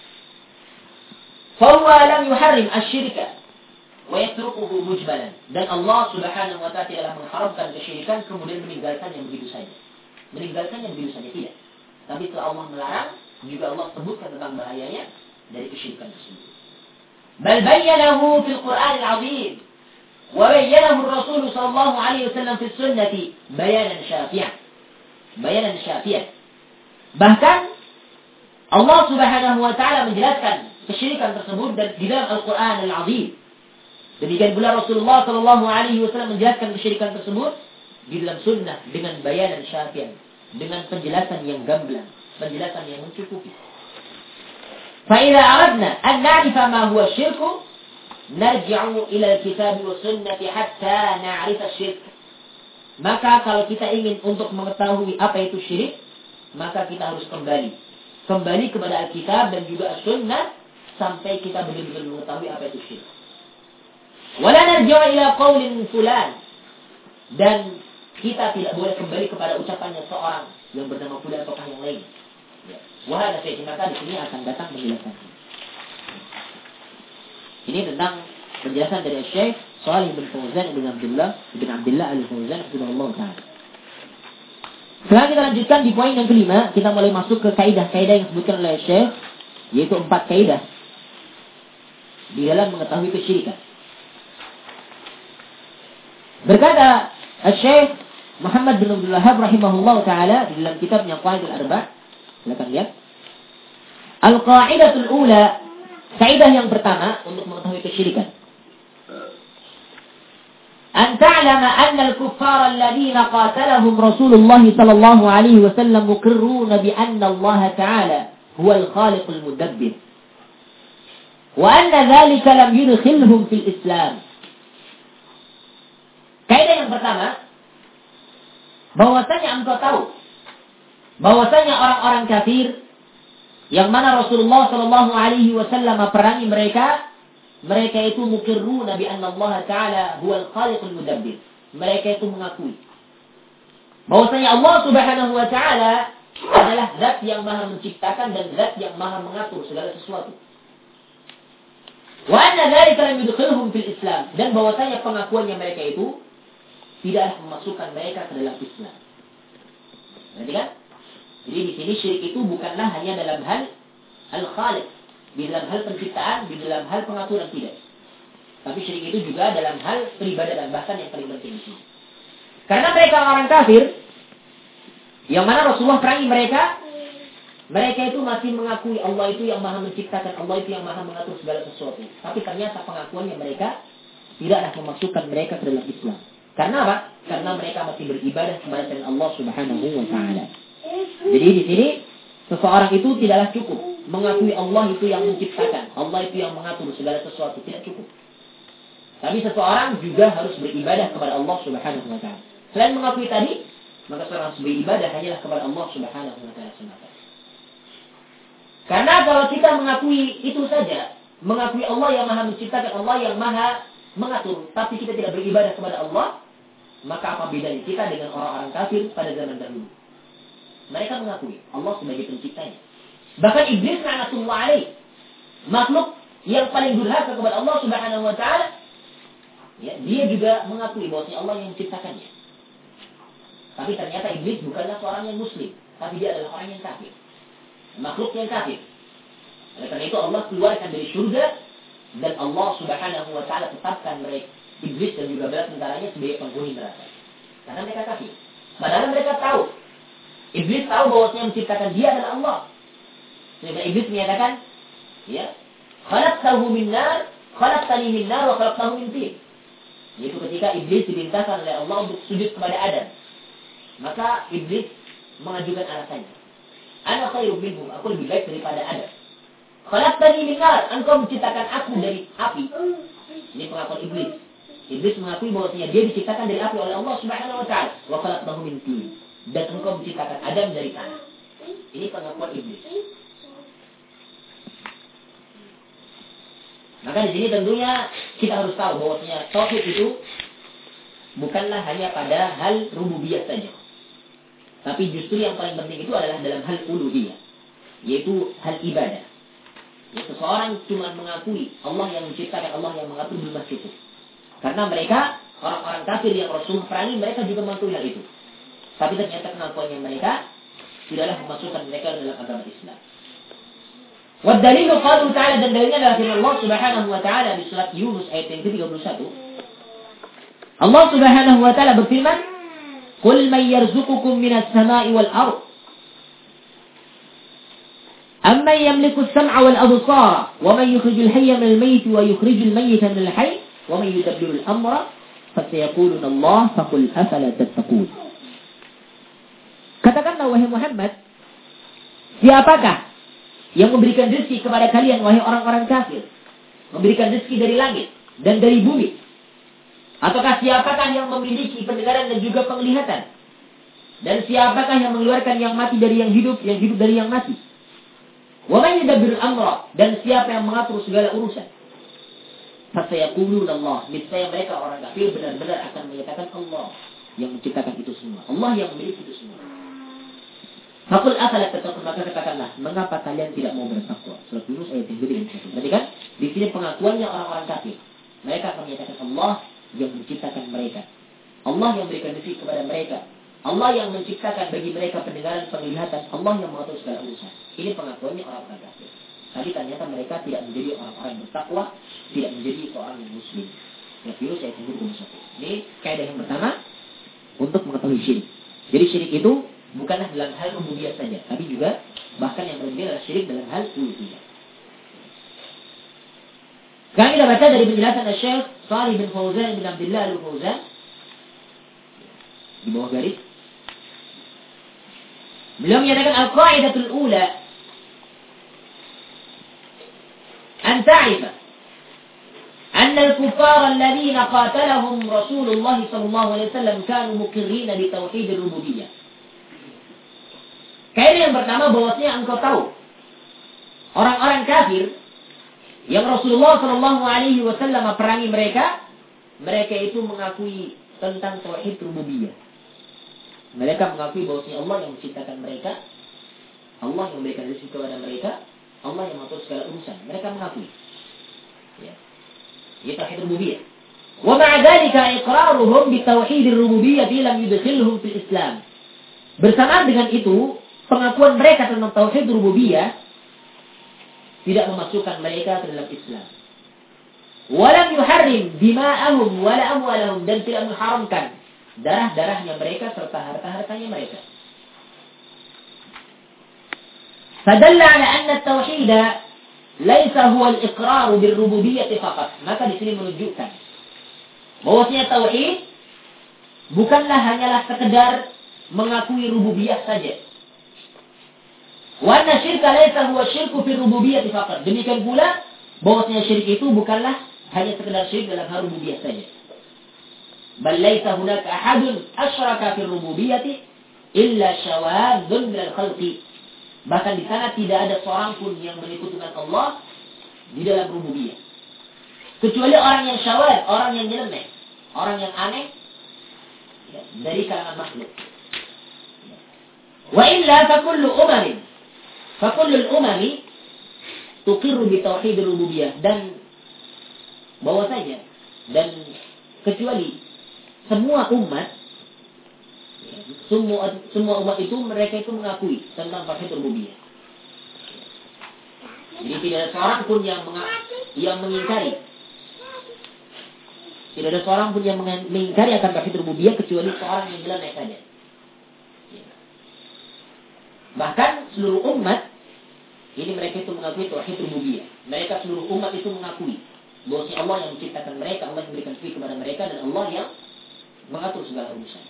Fa huwa lam yuharrim asy-syirka wa yatrukuhu mujmalan. Dan Allah Subhanahu wa taala tidaklah mengharamkan kesyirikan kemudian meninggalkannya begitu saja. Meninggalkannya begitu saja tidak. Tapi setelah Allah melarang, juga Allah sebutkan tentang bahayanya dari kesyirikan tersebut. Bal bayyanahu fil Qur'an al-'azim wa bayyanahu ar-Rasul sallallahu alaihi wasallam fi sunnati bayanan syafi'an. Bayanan syafi'an. Bahkan Allah Subhanahu wa taala menjelaskan kesyirikan tersebut dan di dalam Al-Qur'an al-'azim. Demikian pula Rasulullah sallallahu alaihi wasallam menjelaskan kesyirikan tersebut di dalam sunnah dengan bayanan syafi'an, dengan penjelasan yang gamblang, penjelasan yang mencukupi. Fa idza aradna an na'rifa ma huwa syirku narji'u ila al-kitab wa sunnati hatta na'rifa asy-syirk. Maka kalau kita ingin untuk mengetahui apa itu syirik, maka kita harus kembali kembali kepada Alkitab dan juga As-Sunnah sampai kita benar-benar mengetahui apa itu syirik. Wala narji'u ila qaulin fulan. Dan kita tidak boleh kembali kepada ucapannya seorang yang bernama fulan ataukah yang lain. Ya. Wahada fi maka di sini akan datang penjelasan. Ini tentang penjelasan dari Syekh Shalih bin Fauzan bin Abdullah bin Abdullah Al-Fauzan rahimahullah taala. Sekarang kita lanjutkan di poin yang kelima, kita mulai masuk ke kaidah-kaidah yang disebutkan oleh Syekh, yaitu empat kaidah di dalam mengetahui kesyirikan. Berkata Syekh Muhammad bin Abdul Wahhab rahimahullah taala di dalam kitabnya Qawaidul Arba', silakan lihat. Al-qaidatul ula, kaidah yang pertama untuk mengetahui kesyirikan. An ta'lama anna al-kuffara alladhina qatalahum Rasulullah sallallahu alaihi wasallam muqirruna bi anna Allah ta'ala huwa al-khaliq al-mudabbir. Wa anna dhalika lam yudkhilhum fil Islam. Kaidah yang pertama, bahwasanya engkau tahu bahwasanya orang-orang kafir yang mana Rasulullah sallallahu alaihi wasallam perangi mereka, mereka itu muqirruna bi anna Allah taala huwal khaliqul mudabbir. Mereka itu mengakui bahwasanya Allah Subhanahu wa taala adalah zat yang maha menciptakan dan zat yang maha mengatur segala sesuatu. Wa anna dzalika lam yudkhilhum fil Islam, dan bahwasanya pengakuannya mereka itu tidak memasukkan mereka ke dalam Islam. Berarti kan? Jadi di sini syirik itu bukanlah hanya dalam hal al-khaliq, di dalam hal penciptaan, di dalam hal pengaturan, tidak. Tapi syirik itu juga dalam hal peribadatan, bahkan yang paling penting di sini. Karena mereka orang kafir, yang mana Rasulullah perangi mereka, mereka itu masih mengakui Allah itu yang maha menciptakan, Allah itu yang maha mengatur segala sesuatu. Tapi ternyata pengakuannya mereka tidaklah memasukkan mereka ke dalam Islam. Karena apa? Karena mereka masih beribadah kepada Allah Subhanahu wa taala. Jadi di sini seseorang itu tidaklah cukup mengakui Allah itu yang menciptakan, Allah itu yang mengatur segala sesuatu, tidak cukup. Tapi seseorang juga harus beribadah kepada Allah Subhanahu wa taala. Selain mengakui tadi, maka seorang harus beribadah hanyalah kepada Allah Subhanahu wa taala semata. Karena kalau kita mengakui itu saja, mengakui Allah yang maha menciptakan, Allah yang maha mengatur, tapi kita tidak beribadah kepada Allah, maka apa bedanya kita dengan orang-orang kafir pada zaman dahulu? Mereka mengakui Allah sebagai penciptanya. Bahkan iblis la'natullah alaih, makhluk yang paling durhaka kepada Allah Subhanahu wa taala, ya, dia juga mengakui bahwasanya Allah yang menciptakannya. Tapi ternyata iblis bukanlah seorang yang muslim, tapi dia adalah orang yang kafir, makhluk yang kafir. Oleh karena itu Allah keluarkan dari surga, dan Allah Subhanahu wa taala tetapkan mereka iblis dan juga belas tentaranya sebagai penghuni neraka. Karena mereka kafir. Padahal mereka tahu, iblis tahu bahwasanya yang menciptakan dia adalah Allah. Sehingga iblis menyatakan, ya, khalaqtahu min nar, khalaqtani min nar wa khalaqtahu min tin. Yaitu ketika iblis diperintahkan oleh Allah untuk sujud kepada Adam, maka iblis mengajukan alasannya. Ana khairum minhum, aku lebih baik daripada Adam. Khalaqtani min nar, engkau menciptakan aku dari api. Ini pengakuan iblis. Iblis mengakui bahwasanya dia diciptakan dari api oleh Allah Subhanahu wa taala. Wa khalaqtahu min tin, dan engkau menciptakan Adam dari tanah. Ini pengakuan iblis. Maka di sini tentunya kita harus tahu bahwasanya tauhid itu bukanlah hanya pada hal rububiyah saja. Tapi justru yang paling penting itu adalah dalam hal uluhiyah, yaitu hal ibadah. Ya, seseorang cuma mengakui Allah yang menciptakan, Allah yang mengatur belum cukup. Karena mereka, orang-orang kafir yang Rasul perangi, mereka juga mengakui hal itu. Tapi ternyata pengakuannya mereka tidaklah memasukkan mereka dalam agama Islam. Wadalilu qalu ta'ala, dan dalilnya adalah firman Allah Subhanahu wa taala di surat Yunus ayat yang ke tiga puluh satu. Allah Subhanahu wa taala berfirman, "Qul may yarzuqukum minas sama'i wal ardh amman yamliku as-sam'a wal absara wa man yukhrijul hayya minal mayyiti wa yukhrijul mayyita minal hayy wa man yudabbiru al-amra fasayaquluna Allah faqul afala tattaqun." Katakanlah wahai Muhammad, siapakah yang memberikan rezeki kepada kalian, wahai orang-orang kafir? Memberikan rezeki dari langit dan dari bumi. Ataukah siapakah yang memiliki pendengaran dan juga penglihatan? Dan siapakah yang mengeluarkan yang mati dari yang hidup, yang hidup dari yang mati? Wa man yudabbirul amra, dan siapa yang mengatur segala urusan? Fasayaquluna Allah, niscaya mereka orang kafir benar-benar akan menyatakan Allah yang menciptakan itu semua, Allah yang memiliki itu semua. Fakul afala tattaqun, maka katakanlah, mengapa kalian tidak mau bertakwa? Surat Yunus ayat yang kedua. Berarti kan di sini pengakuannya orang-orang kafir. Mereka akan menyatakan Allah yang menciptakan mereka, Allah yang memberikan rezeki kepada mereka, Allah yang menciptakan bagi mereka pendengaran, penglihatan, Allah yang mengatur segala urusan. Ini pengakuannya orang-orang kafir. Tapi ternyata mereka tidak menjadi orang-orang yang bertakwa, tidak menjadi seorang yang muslim. Surat Yunus ayat yang kedua. Ini kaidah yang pertama untuk mengetahui syirik. Jadi syirik itu bukanlah dalam hal rububiyah saja, tapi juga bahkan yang paling adalah syirik dalam hal uluhiyah. Kami sudah baca dari penjelasan Syekh Shalih bin Fauzan bin Abdullah Al-Fauzan di bawah garis. Beliau menyatakan al-qa'idatul ula an ta'rifa أن الكفار الذين قاتلهم رسول الله صلى الله عليه وسلم كانوا مقرين بتوحيد الربوبية. Kaidah yang pertama bahwasanya engkau tahu orang-orang kafir yang Rasulullah Shallallahu Alaihi Wasallam perangi mereka, mereka itu mengakui tentang tauhid rububiyah. Mereka mengakui bahwasanya Allah yang menciptakan mereka, Allah yang memberikan rezeki kepada mereka, Allah yang mengatur segala urusan. Mereka mengakui. Ya. Ini tauhid rububiyah. Wa ma'a dzalika iqraruhum bi tauhid ar-rububiyyah lam yudkhilhum fil Islam. Bersamaan dengan itu, pengakuan mereka tentang tauhid rububiyah tidak memasukkan mereka ke dalam Islam. Walam yuharrim dima'ahum wala amwalahum, dan tidak mengharamkan darah-darahnya mereka serta harta-hartanya mereka. Fadalla ala anna at-tauhid laisa huwa al-iqrar bir-rububiyyah faqat. Maka di sini menunjukkan bahwasanya tauhid bukanlah hanyalah sekedar mengakui rububiyah saja. Wa anna syirka laisa huwa syirku fi rububiyyah faqat. Demikian pula bahwasanya syirik itu bukanlah hanya sekedar syirik dalam hal rububiyah saja. Bal laisa hunaka ahadun asyraka fi rububiyyah illa syawadzun min al-khalqi. Bahkan di sana tidak ada seorang pun yang menyekutukan Allah di dalam rububiyah, kecuali orang yang syawad, orang yang nyeleneh, orang yang aneh ya, dari kalangan makhluk. Wa illa fa kullu umamin fa kullu al-umami tuqirru bi tauhid rububiyah, dan bahwasanya dan kecuali semua umat Semua, semua umat itu mereka itu mengakui tentang tauhid rububiyah. Jadi tidak ada seorang pun yang yang mengingkari. Tidak ada seorang pun yang mengingkari akan tauhid rububiyah kecuali seorang yang jelas saja. Bahkan seluruh umat ini mereka itu mengakui tauhid rububiyah. Mereka seluruh umat itu mengakui bahwa Allah yang menciptakan mereka, Allah yang memberikan rezeki kepada mereka, dan Allah yang mengatur segala urusan.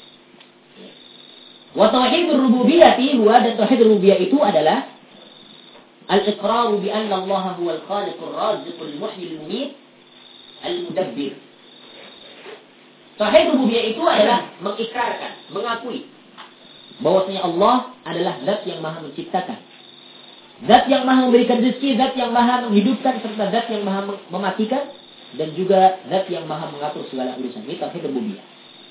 Wa tauhidur rububiyyah huwa, dan tauhid rububiyah itu adalah al-iqrar bi anna Allah huwa al-khaliqur raziqul muhyil mumit al-mudabbir. Tauhid rububiyah itu adalah mengikrarkan, mengakui bahwasanya Allah adalah zat yang maha menciptakan, zat yang maha memberikan rezeki, zat yang maha menghidupkan, serta zat yang maha mematikan, dan juga zat yang maha mengatur segala urusan. Ini tauhid rububiyah.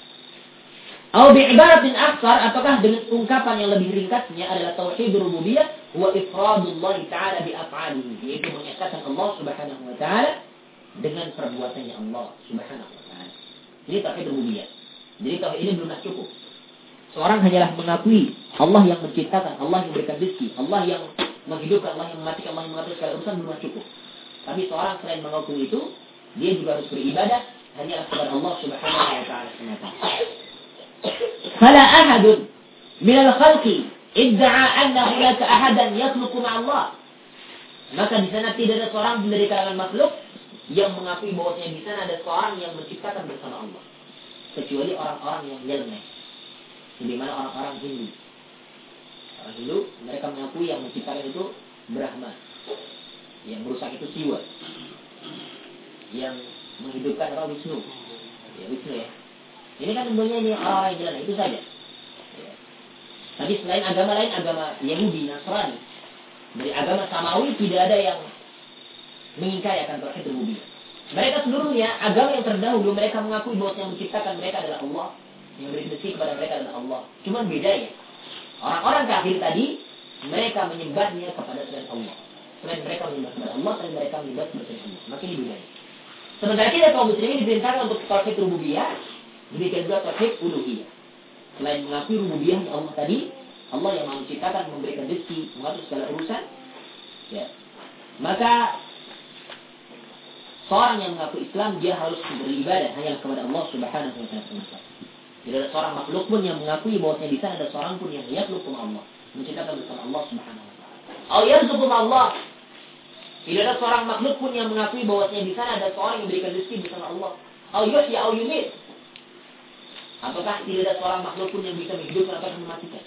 Atau bi'ibaratin aksar, apakah dengan ungkapan yang lebih ringkasnya adalah tauhid rububiyah wa ifradullah ta'ala bi af'alihi, yaitu menyatakan Allah Subhanahu wa taala dengan perbuatannya Allah Subhanahu wa taala. Ini tauhid rububiyah. Jadi tauhid ini belum cukup. Seorang hanyalah mengakui Allah yang menciptakan, Allah yang memberikan rezeki, Allah yang menghidupkan, Allah yang mematikan, Allah yang mengatur segala urusan, belum cukup. Tapi seorang selain mengakui itu, dia juga harus beribadah hanyalah kepada Allah Subhanahu wa taala semata. فلا أحد من الخلق ادعى أن هناك أحدا يخلق مع الله. Maka di sana tidak ada seorang dari kalangan makhluk yang mengakui bahwasanya di sana ada seorang yang menciptakan bersama Allah, kecuali orang-orang yang nyeleneh, di mana orang-orang Hindu. Orang Hindu mereka mengakui yang menciptakan itu Brahma, yang merusak itu Siwa, yang menghidupkan adalah Wisnu. Ya Wisnu ya. Ini kan tentunya ini orang-orang yang jalan itu saja. Ya. Tapi selain agama lain, agama Yahudi, Nasrani, dari agama Samawi tidak ada yang mengingkari akan tauhid rububiyah. Mereka seluruhnya agama yang terdahulu mereka mengakui bahwa yang menciptakan mereka adalah Allah, yang beri rezeki kepada mereka adalah Allah. Cuma bedanya orang-orang kafir tadi mereka menyembahnya kepada selain Allah. Selain mereka menyembah kepada Allah, selain mereka menyembah kepada selain Allah. Maka ini bedanya. Sementara kita kaum muslimin diperintahkan untuk tauhid rububiyah. Demikian juga tauhid uluhiyah. Selain mengakui rububiyah Allah tadi, Allah yang menciptakan, memberikan rezeki, mengatur segala urusan, ya. Maka seorang yang mengaku Islam dia harus beribadah hanya kepada Allah Subhanahu wa taala. Tidak ada seorang makhluk pun yang mengakui bahwasanya di sana ada seorang pun yang yakhluqu Allah, menciptakan bersama Allah Subhanahu wa taala. Atau yarzuqu Allah. Tidak ada seorang makhluk pun yang mengakui bahwasanya di sana ada seorang yang memberikan rezeki bersama Allah. Atau yuhyi atau yumit. Apakah tidak ada seorang makhluk pun yang bisa menghidupkan atau mematikan?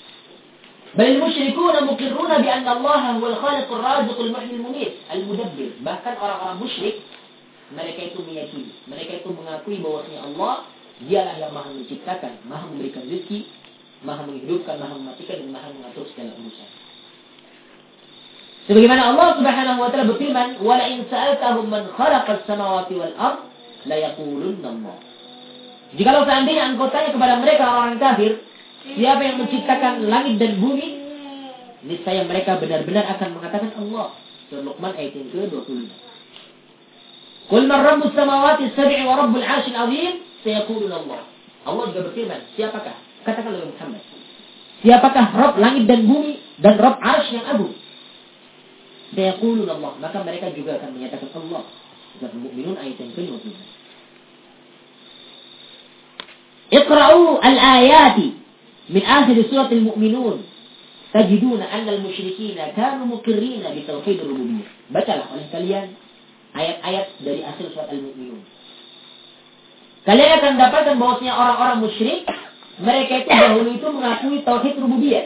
Bal musyrikuna muqirruna bi anna Allah huwal khaliqur raziqul muhyil mumit al-mudabbir. Bahkan orang-orang musyrik mereka itu meyakini, mereka itu mengakui bahwasanya Allah dialah yang maha menciptakan, maha memberikan rezeki, maha menghidupkan, maha mematikan, dan maha mengatur segala urusan. Sebagaimana Allah Subhanahu wa taala berfirman, "Wa la in sa'altahum man khalaqas samawati wal ard la yaqulunna Allah." Jikalau seandainya engkau tanya kepada mereka orang kafir, siapa yang menciptakan langit dan bumi, niscaya mereka benar-benar akan mengatakan Allah. Surah Luqman ayat yang ke dua puluh lima. Qul man rabbus samawati as-sab'i wa rabbul 'arsyil 'azim, sayaquluna Allah. Allah juga berfirman, siapakah? Katakan oleh Muhammad, siapakah Rabb langit dan bumi dan Rabb 'arsy yang agung? Sayaquluna Allah. Maka mereka juga akan menyatakan Allah. Surat Al-Mu'minun ayat yang ke lima puluh. Iqra'u al-ayati min akhir surat Al-Mu'minun tajiduna anna al-musyrikina kanu muqirrina bi tauhid ar-rububiyyah. Bacalah oleh kalian ayat-ayat dari akhir surat Al-Mu'minun. Kalian akan dapatkan bahwasanya orang-orang musyrik mereka itu dahulu itu mengakui tauhid rububiyah.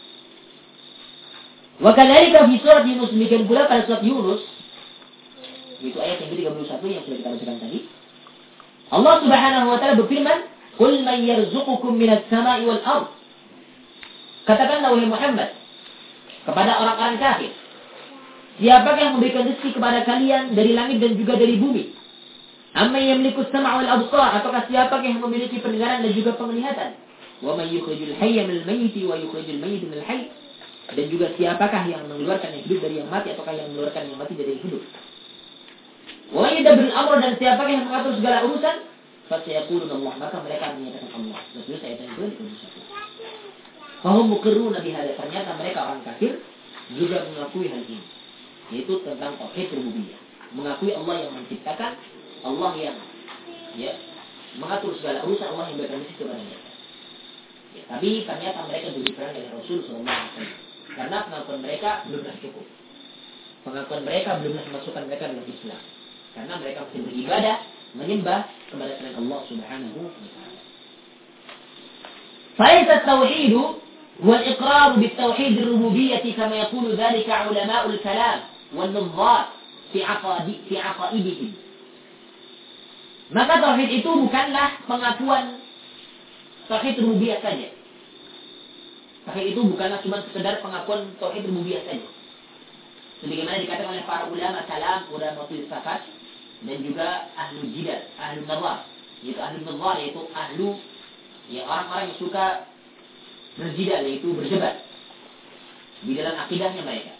Wa kadzalika fi surat Yunus, demikian pula pada surat Yunus, itu ayat yang ke tiga puluh satu yang sudah kita bacakan tadi. Allah Subhanahu wa taala berfirman, "Qul man yarzuqukum minas sama'i wal ard." Katakanlah wahai Muhammad kepada orang-orang kafir, siapakah yang memberikan rezeki kepada kalian dari langit dan juga dari bumi? Amma yamliku as-sam'a wal absar, ataukah siapakah yang memiliki pendengaran dan juga penglihatan? Wa may yukhrijul hayya minal mayyiti wa yukhrijul mayyita minal hayy, dan juga siapakah yang mengeluarkan yang hidup dari yang mati ataukah yang mengeluarkan yang mati dari yang hidup? Wa yadabrul amr, dan siapakah yang mengatur segala urusan? Fasayaquluna Allah, maka mereka menyatakan Allah. Terus ayat yang kedua dua puluh satu. Fahum muqirruna bihadza, ternyata mereka orang kafir juga mengakui hal ini, yaitu tentang tauhid rububiyah, mengakui Allah yang menciptakan, Allah yang ya mengatur segala urusan, Allah yang berikan rezeki kepada mereka. Ya, tapi ternyata mereka diberi perang oleh Rasul sallallahu alaihi wasallam karena pengakuan mereka belumlah cukup. Pengakuan mereka belumlah memasukkan mereka dalam Islam, karena mereka masih beribadah, menyembah kepada selain Allah Subhanahu wa taala. Fa'idat tauhid huwa al-iqrar bit-tauhid ar-rububiyyah kama yaqulu dhalika ulama al-kalam wan-nuzzar fi aqaidi fi aqaidihim. Maka tauhid itu bukanlah pengakuan tauhid rububiyah saja. Tauhid itu bukanlah cuma sekedar pengakuan tauhid rububiyah saja. Sebagaimana dikatakan oleh para ulama kalam, ulama filsafat, dan juga ahlu jidal, ahlu nazar. Yaitu ahlu nazar, yaitu ahlu ya orang-orang yang suka berjidal, yaitu berdebat di dalam akidahnya mereka.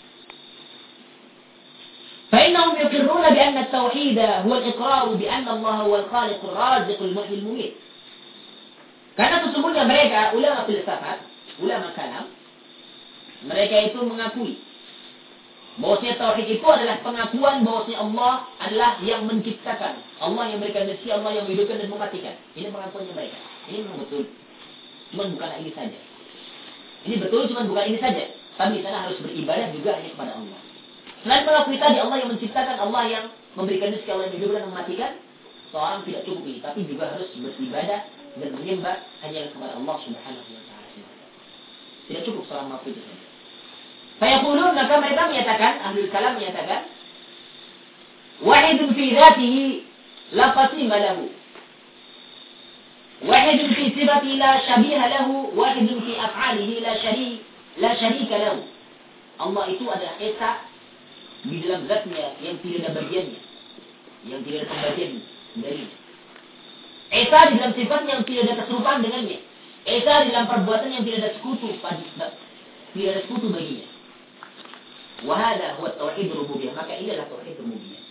فإنهم يقرون بأن التوحيد هو الإقرار بأن الله هو الخالق الرازق المحيي المميت. Karena sesungguhnya mereka ulama filsafat, ulama kalam, mereka itu mengakui bahwasanya tauhid itu adalah pengakuan bahwasanya Allah adalah yang menciptakan, Allah yang memberikan rezeki, Allah yang menghidupkan dan mematikan. Ini pengakuannya mereka. Ini memang betul. Cuma bukan ini saja. Ini betul, cuma bukan ini saja. Tapi di sana harus beribadah juga hanya kepada Allah. Selain mengakui tadi Allah yang menciptakan, Allah yang memberikan rezeki, Allah yang menghidupkan dan mematikan, seorang tidak cukup ini, tapi juga harus beribadah dan menyembah hanya kepada Allah Subhanahu wa taala. Tidak cukup seorang mengakui itu saja. Fayaqulun, maka mereka menyatakan, ahlul kalam menyatakan, wahidun fi dzatihi la qasima lahu, wahidun fi sifatihi la syabiha lahu, wahidun fi af'alihi la syari la syarika lahu. Allah itu adalah esa di dalam zatnya yang tidak ada bagiannya, yang tidak ada pembagian dari. Esa di dalam sifatnya yang tidak ada keserupaan dengannya. Esa di dalam perbuatan yang tidak ada sekutu pada, tidak ada sekutu baginya. Wahada huwa tauhid rububiyah, maka ini adalah tauhid rububiyah.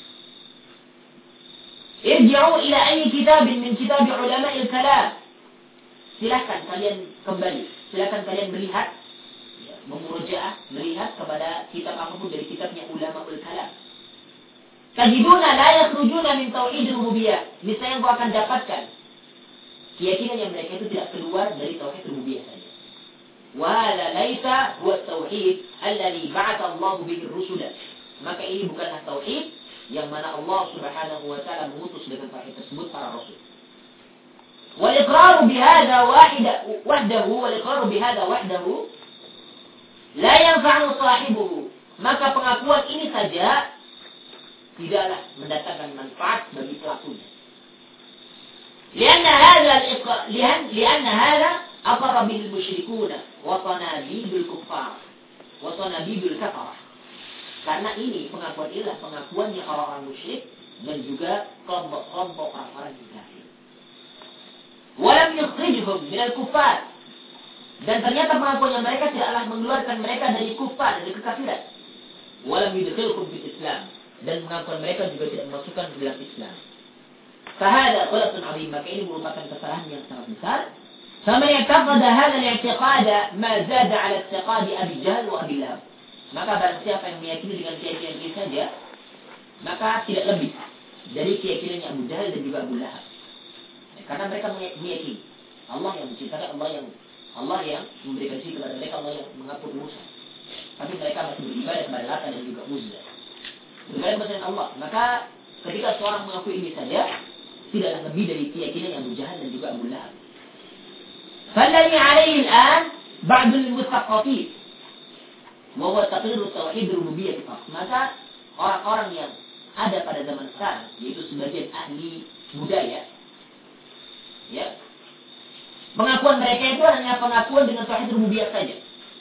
Irji'u ila ayyi kitabin min kitab ulama al-kalam. Silakan kalian kembali, silakan kalian melihat, memurojaah, melihat kepada kitab apapun dari kitabnya ulama al-kalam. Tajiduna la yakhrujuna min tauhid rububiyah. Niscaya engkau akan dapatkan keyakinan yang mereka itu tidak keluar dari tauhid rububiyah saja. Wala laita huwa tauhid alladhi ba'atha Allah bihi ar-rusula. Maka ini bukanlah tauhid yang mana Allah Subhanahu wa taala mengutus dengan tauhid tersebut para rasul. Wal iqraru bihadha wahida wahdahu wal iqraru bihadha wahdahu la yanfa'u sahibuhu. Maka pengakuan ini saja tidaklah mendatangkan manfaat bagi pelakunya. Lianna hadha al-iqrar lianna hadha aqarra bil musyrikuna wa tanabidul kuffar wa tanabidul kafarah. Karena ini pengakuan inilah pengakuannya orang-orang musyrik dan juga kelompok-kelompok orang-orang yang kafir. Walam yukhrijuhum minal kuffar, dan ternyata pengakuannya mereka tidaklah mengeluarkan mereka dari kufar, dari kekafiran. Walam yudkhilhum fil Islam, dan pengakuan mereka juga tidak memasukkan ke dalam Islam. Fahada ghalatun 'azim, maka ini merupakan kesalahan yang sangat besar. Faman ya'taqada hadha al-i'tiqada ma zada 'ala i'tiqadi Abi Jahl wa Abi Lahab. Maka barang siapa yang meyakini dengan keyakinan ini saja, maka tidak lebih dari keyakinannya Abu Jahal dan juga Abu Lahab. Karena mereka meyakini Allah yang menciptakan, Allah yang Allah yang memberikan rezeki kepada mereka, Allah yang mengatur urusan. Tapi mereka masih beribadah kepada Lata dan juga Uzza. Beribadah kepada Allah. Maka ketika seorang mengakui ini saja, tidaklah lebih dari keyakinan Abu Jahal dan juga Abu Lahab. فالذي عليه الآن بعض المثقفين وهو تقرير توحيد الربوبية فقط. Maka orang-orang yang ada pada zaman sekarang, yaitu sebagian ahli budaya, ya, pengakuan mereka itu hanya pengakuan dengan tauhid rububiyah saja.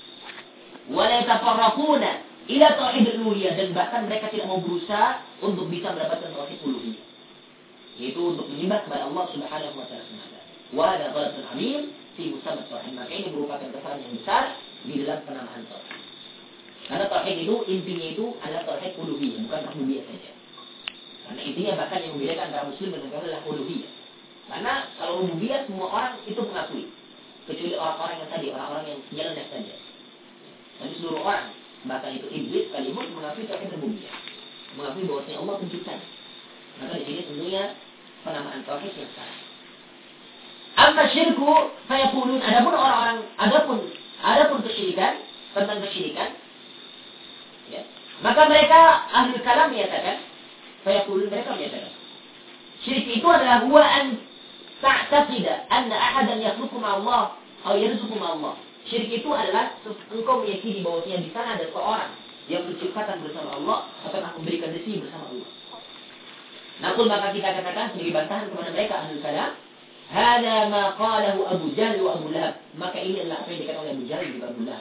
Wala yatafarraquna ila tauhid uluhiyah, dan bahkan mereka tidak mau berusaha untuk bisa mendapatkan tauhid uluhiyah, yaitu untuk menyembah kepada Allah Subhanahu wa taala semata. Wa hadza ghalatun 'azim fi musamma tauhid. Maka ini merupakan kesalahan yang besar di dalam penamaan tauhid. Karena tauhid itu intinya itu adalah tauhid uluhiyah, bukan rububiyah saja. Karena intinya bahkan yang membedakan antara muslim dan kafir adalah uluhiyah. Karena kalau rububiyah semua orang itu mengakui, kecuali orang-orang yang tadi, orang-orang yang jalannya saja. Tapi seluruh orang, bahkan itu iblis sekalipun mengakui tauhid rububiyah, mengakui bahwasanya Allah penciptanya. Maka di sini tentunya penamaan tauhid yang salah. Amma syirku fayaqulun, adapun orang-orang, adapun adapun kesyirikan, tentang kesyirikan, ya, maka mereka ahli kalam menyatakan, fayaqulun, mereka menyatakan, syirik itu adalah huwa an ta'taqida anna ahadan yakhluqu ma'allah atau yarzuqu ma'allah. Syirik itu adalah engkau meyakini bahwasanya di sana ada seorang yang menciptakan bersama Allah atau memberikan rezeki bersama Allah. Namun maka kita katakan sebagai bantahan kepada mereka ahli kalam, hada ma qalahu Abu Jahal wa Abu Lahab. Maka ini adalah apa yang dikatakan oleh Abu Jahal dan juga Abu Lahab.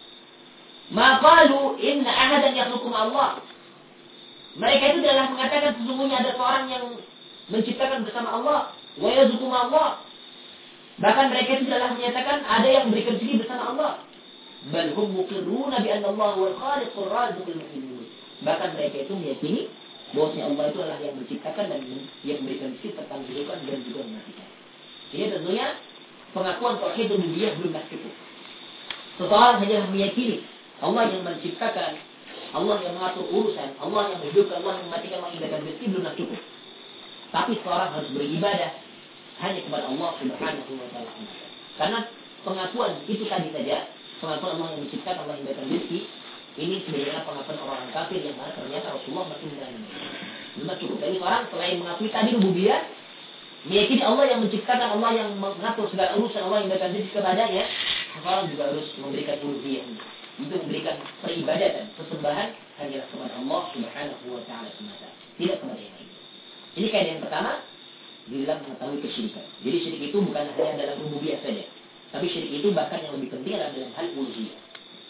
Ma qalu inna ahadan yakhluqu ma'allah. Mereka itu adalah mengatakan sesungguhnya ada seorang yang menciptakan bersama Allah, wa yarzuqu ma'allah. Bahkan mereka itu adalah menyatakan ada yang memberikan rezeki bersama Allah. Bal hum muqirruna bi anna Allah huwal khaliqur raziqul muhyin. Bahkan mereka itu meyakini bahwasanya Allah itu adalah yang menciptakan dan yang memberikan rezeki serta menghidupkan dan juga mematikan. Ini tentunya pengakuan tauhid rububiyah belum cukup. Seseorang hanya meyakini Allah yang menciptakan, Allah yang mengatur urusan, Allah yang menghidupkan, Allah yang mematikan, Allah yang memberikan rezeki belum cukup. Tapi seorang harus beribadah hanya kepada Allah Subhanahu wa taala. Karena pengakuan itu tadi saja, pengakuan Allah yang menciptakan, Allah yang memberikan rezeki, ini sebenarnya pengakuan orang kafir yang mana ternyata Rasulullah masih menerangnya. Belum cukup. Jadi orang selain mengakui tadi rububiyah, meyakini Allah yang menciptakan, Allah yang mengatur segala urusan, Allah yang memberikan rezeki kepadanya, orang juga harus memberikan uluhiyah. Itu memberikan peribadatan, persembahan hanya kepada Allah Subhanahu wa taala semata, tidak kepada yang lain. Ini kaidah yang pertama di dalam mengetahui kesyirikan. Jadi syirik itu bukan hanya dalam rububiyah saja, tapi syirik itu bahkan yang lebih penting adalah dalam hal uluhiyah.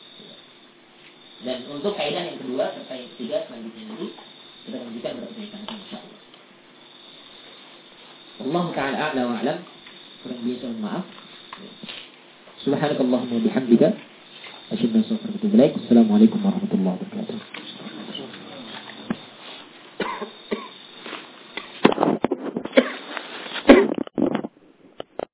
Dan untuk kaidah yang kedua serta yang ketiga selanjutnya nanti kita lanjutkan pada pertemuan kita insyaallah. Allah taala a'la wa a'lam. Kurang biasa maaf. Subhanakallahumma wa bihamdika asyhadu an la ilaha illa anta astaghfiruka wa atubu ilaik. Assalamualaikum warahmatullahi wabarakatuh.